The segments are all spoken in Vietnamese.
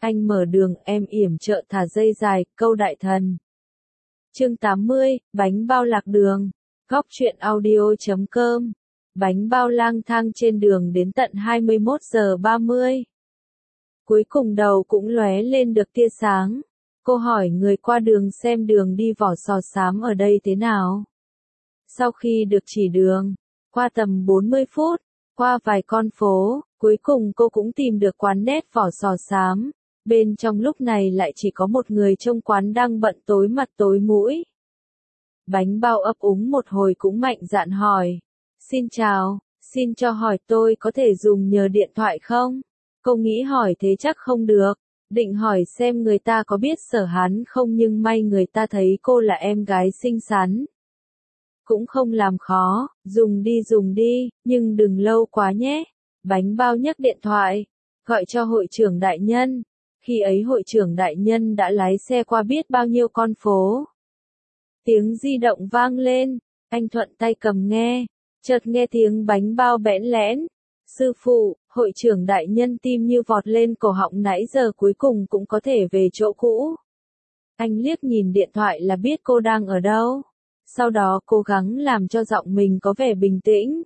anh mở đường, em yểm trợ thả dây dài, câu đại thần. Chương 80, bánh bao lạc đường. Góc truyện audio.com. Bánh bao lang thang trên đường đến tận 21 giờ 30. Cuối cùng đầu cũng lóe lên được tia sáng. Cô hỏi người qua đường xem đường đi Vỏ Sò Xám ở đây thế nào. Sau khi được chỉ đường, qua tầm 40 phút, qua vài con phố, cuối cùng cô cũng tìm được quán nét Vỏ Sò Xám. Bên trong lúc này lại chỉ có một người trong quán đang bận tối mặt tối mũi. Bánh bao ấp úng một hồi cũng mạnh dạn hỏi. Xin chào, xin cho hỏi tôi có thể dùng nhờ điện thoại không? Cô nghĩ hỏi thế chắc không được. Định hỏi xem người ta có biết Sở Hán không nhưng may người ta thấy cô là em gái xinh xắn. Cũng không làm khó, dùng đi, nhưng đừng lâu quá nhé. Bánh bao nhấc điện thoại, gọi cho hội trưởng đại nhân. Khi ấy hội trưởng đại nhân đã lái xe qua biết bao nhiêu con phố. Tiếng di động vang lên, anh thuận tay cầm nghe, chợt nghe tiếng bánh bao bẽn lẽn. Sư phụ, hội trưởng đại nhân tim như vọt lên cổ họng nãy giờ cuối cùng cũng có thể về chỗ cũ. Anh liếc nhìn điện thoại là biết cô đang ở đâu. Sau đó cố gắng làm cho giọng mình có vẻ bình tĩnh.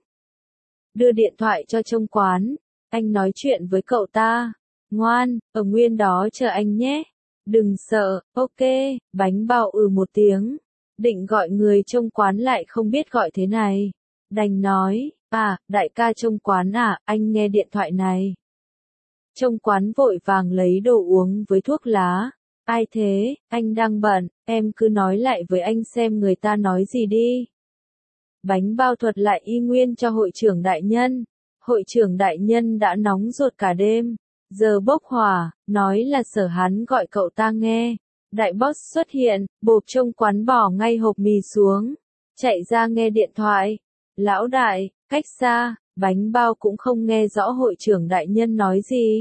Đưa điện thoại cho trông quán, anh nói chuyện với cậu ta. Ngoan, ở nguyên đó chờ anh nhé. Đừng sợ, ok, bánh bao một tiếng. Định gọi người trông quán lại không biết gọi thế này. Đành nói, đại ca trông quán à, anh nghe điện thoại này. Trông quán vội vàng lấy đồ uống với thuốc lá. Ai thế, anh đang bận, em cứ nói lại với anh xem người ta nói gì đi. Bánh bao thuật lại y nguyên cho hội trưởng đại nhân. Hội trưởng đại nhân đã nóng ruột cả đêm. Giờ bốc hỏa, nói là Sở Hán gọi cậu ta nghe. Đại boss xuất hiện, bộp trông quán bỏ ngay hộp mì xuống. Chạy ra nghe điện thoại. Lão đại, cách xa, bánh bao cũng không nghe rõ hội trưởng đại nhân nói gì.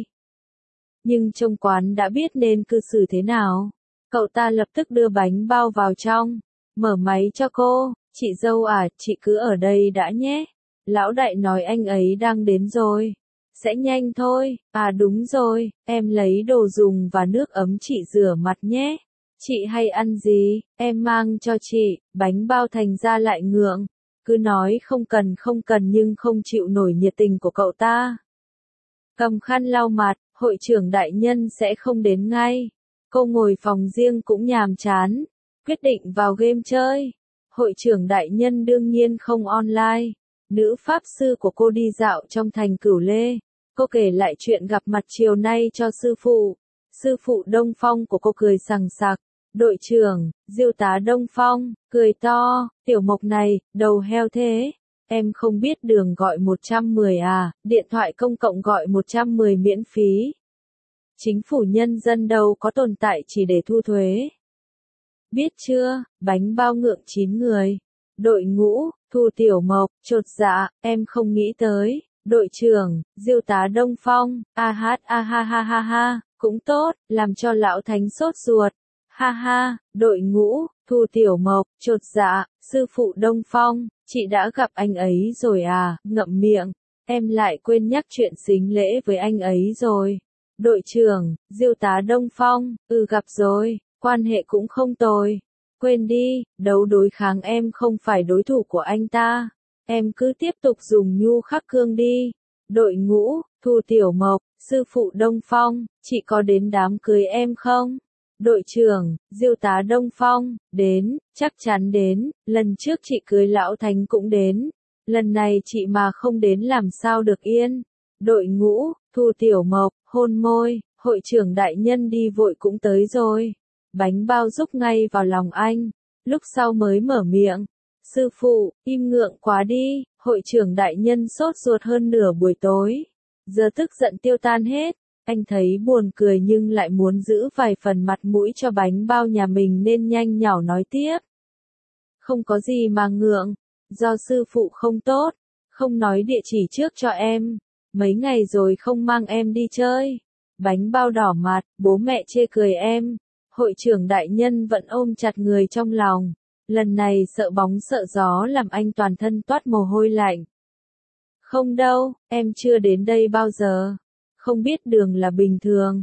Nhưng trông quán đã biết nên cư xử thế nào. Cậu ta lập tức đưa bánh bao vào trong. Mở máy cho cô, chị dâu à, chị cứ ở đây đã nhé. Lão đại nói anh ấy đang đến rồi. Sẽ nhanh thôi, đúng rồi, em lấy đồ dùng và nước ấm chị rửa mặt nhé. Chị hay ăn gì, em mang cho chị, bánh bao thành ra lại ngượng. Cứ nói không cần nhưng không chịu nổi nhiệt tình của cậu ta. Cầm khăn lau mặt, hội trưởng đại nhân sẽ không đến ngay. Cô ngồi phòng riêng cũng nhàm chán, quyết định vào game chơi. Hội trưởng đại nhân đương nhiên không online. Nữ pháp sư của cô đi dạo trong thành Cửu Lê. Cô kể lại chuyện gặp mặt chiều nay cho sư phụ. Sư phụ Đông Phong của cô cười sằng sặc. Đội trưởng, Diêu tá Đông Phong, cười to, tiểu mộc này, đầu heo thế. Em không biết đường gọi 110 à, điện thoại công cộng gọi 110 miễn phí. Chính phủ nhân dân đâu có tồn tại chỉ để thu thuế. Biết chưa, bánh bao ngượng 9 người. Đội ngũ, Thu Tiểu Mộc, chột dạ, em không nghĩ tới. Đội trưởng, Diêu tá Đông Phong, ha ha, cũng tốt, làm cho lão thánh sốt ruột. Ha ha, đội ngũ, Thu Tiểu Mộc, chột dạ, sư phụ Đông Phong, chị đã gặp anh ấy rồi à, ngậm miệng, em lại quên nhắc chuyện xính lễ với anh ấy rồi. Đội trưởng, Diêu tá Đông Phong, gặp rồi, quan hệ cũng không tồi. Quên đi, đấu đối kháng em không phải đối thủ của anh ta. Em cứ tiếp tục dùng nhu khắc cương đi. Đội ngũ, Thu Tiểu Mộc, sư phụ Đông Phong, chị có đến đám cưới em không? Đội trưởng, Diêu tá Đông Phong, đến, chắc chắn đến, lần trước chị cưới lão thánh cũng đến. Lần này chị mà không đến làm sao được yên. Đội ngũ, Thu Tiểu Mộc, hôn môi, hội trưởng đại nhân đi vội cũng tới rồi. Bánh bao rúc ngay vào lòng anh, lúc sau mới mở miệng. Sư phụ, im ngượng quá đi, hội trưởng đại nhân sốt ruột hơn nửa buổi tối. Giờ tức giận tiêu tan hết, anh thấy buồn cười nhưng lại muốn giữ vài phần mặt mũi cho bánh bao nhà mình nên nhanh nhảu nói tiếp. Không có gì mà ngượng, do sư phụ không tốt, không nói địa chỉ trước cho em. Mấy ngày rồi không mang em đi chơi. Bánh bao đỏ mặt, bố mẹ chê cười em. Hội trưởng đại nhân vẫn ôm chặt người trong lòng. Lần này sợ bóng sợ gió làm anh toàn thân toát mồ hôi lạnh. Không đâu, em chưa đến đây bao giờ. Không biết đường là bình thường.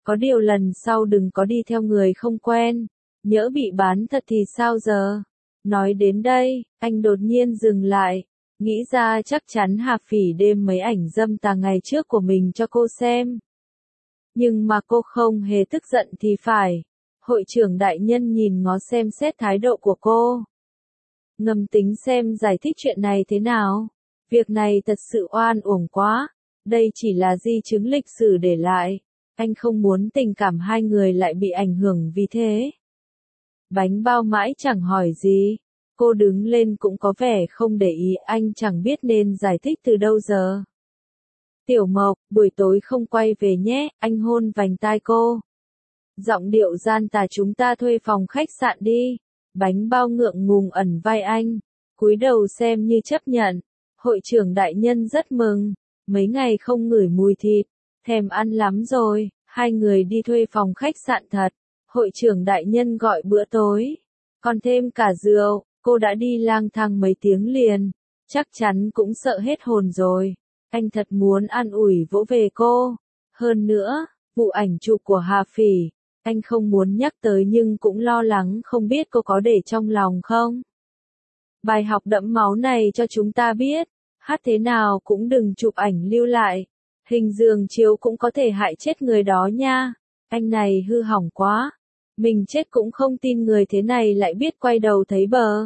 Có điều lần sau đừng có đi theo người không quen, nhỡ bị bán thật thì sao giờ? Nói đến đây, anh đột nhiên dừng lại, nghĩ ra chắc chắn Hà Phỉ đem mấy ảnh dâm tà ngày trước của mình cho cô xem. Nhưng mà cô không hề tức giận thì phải. Hội trưởng đại nhân nhìn ngó xem xét thái độ của cô. Ngầm tính xem giải thích chuyện này thế nào. Việc này thật sự oan uổng quá. Đây chỉ là di chứng lịch sử để lại. Anh không muốn tình cảm hai người lại bị ảnh hưởng vì thế. Bánh bao mãi chẳng hỏi gì. Cô đứng lên cũng có vẻ không để ý, anh chẳng biết nên giải thích từ đâu giờ. Tiểu Mộc, buổi tối không quay về nhé, anh hôn vành tai cô. Giọng điệu gian tà, chúng ta thuê phòng khách sạn đi. Bánh bao ngượng ngùng ẩn vai anh, cúi đầu xem như chấp nhận. Hội trưởng đại nhân rất mừng, mấy ngày không ngửi mùi thịt, thèm ăn lắm rồi. Hai người đi thuê phòng khách sạn thật. Hội trưởng đại nhân gọi bữa tối, còn thêm cả rượu. Cô đã đi lang thang mấy tiếng liền, chắc chắn cũng sợ hết hồn rồi. Anh thật muốn an ủi vỗ về cô. Hơn nữa, vụ ảnh chụp của Hà Phỉ, anh không muốn nhắc tới nhưng cũng lo lắng không biết cô có để trong lòng không. Bài học đẫm máu này cho chúng ta biết, hát thế nào cũng đừng chụp ảnh lưu lại. Hình giường chiếu cũng có thể hại chết người đó nha. Anh này hư hỏng quá. Mình chết cũng không tin người thế này lại biết quay đầu thấy bờ.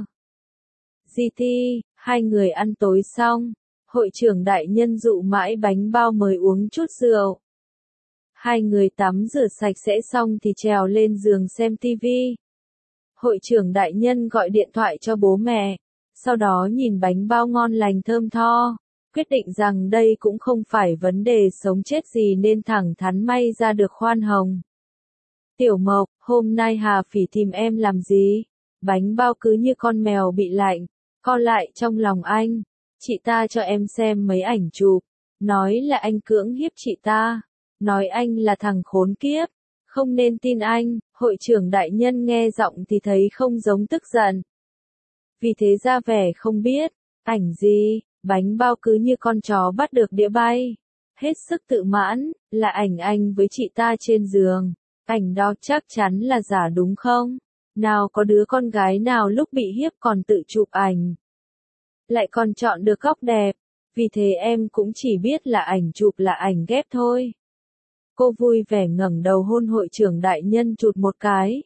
GT, hai người ăn tối xong, hội trưởng đại nhân dụ mãi bánh bao mời uống chút rượu. Hai người tắm rửa sạch sẽ xong thì trèo lên giường xem tivi. Hội trưởng đại nhân gọi điện thoại cho bố mẹ, sau đó nhìn bánh bao ngon lành thơm tho, quyết định rằng đây cũng không phải vấn đề sống chết gì nên thẳng thắn may ra được khoan hồng. Tiểu Mộc, hôm nay Hà Phỉ tìm em làm gì? Bánh bao cứ như con mèo bị lạnh, co lại trong lòng anh. Chị ta cho em xem mấy ảnh chụp, nói là anh cưỡng hiếp chị ta, nói anh là thằng khốn kiếp, không nên tin anh. Hội trưởng đại nhân nghe giọng thì thấy không giống tức giận. Vì thế ra vẻ không biết, ảnh gì, bánh bao cứ như con chó bắt được đĩa bay. Hết sức tự mãn, là ảnh anh với chị ta trên giường. Ảnh đó chắc chắn là giả đúng không? Nào có đứa con gái nào lúc bị hiếp còn tự chụp ảnh. Lại còn chọn được góc đẹp. Vì thế em cũng chỉ biết là ảnh chụp là ảnh ghép thôi. Cô vui vẻ ngẩng đầu hôn hội trưởng đại nhân chụt một cái.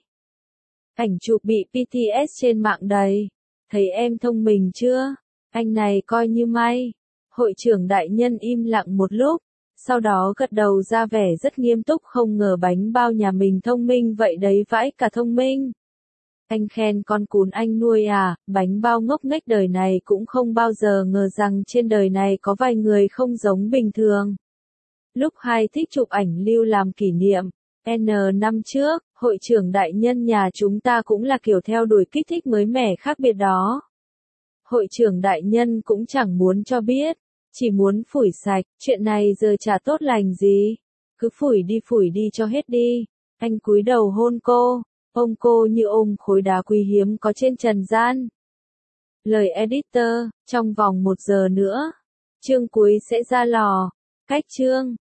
Ảnh chụp bị PTS trên mạng đầy. Thấy em thông minh chưa? Anh này coi như may. Hội trưởng đại nhân im lặng một lúc. Sau đó gật đầu ra vẻ rất nghiêm túc, không ngờ bánh bao nhà mình thông minh vậy đấy, vãi cả thông minh. Anh khen con cún anh nuôi à? Bánh bao ngốc nghếch đời này cũng không bao giờ ngờ rằng trên đời này có vài người không giống bình thường. Lúc hai thích chụp ảnh lưu làm kỷ niệm. N năm trước, hội trưởng đại nhân nhà chúng ta cũng là kiểu theo đuổi kích thích mới mẻ khác biệt đó. Hội trưởng đại nhân cũng chẳng muốn cho biết. Chỉ muốn phủi sạch, chuyện này giờ chả tốt lành gì. Cứ phủi đi cho hết đi. Anh cúi đầu hôn cô, ôm cô như ôm khối đá quý hiếm có trên trần gian. Lời editor, trong vòng 1 giờ nữa, chương cuối sẽ ra lò. Cách chương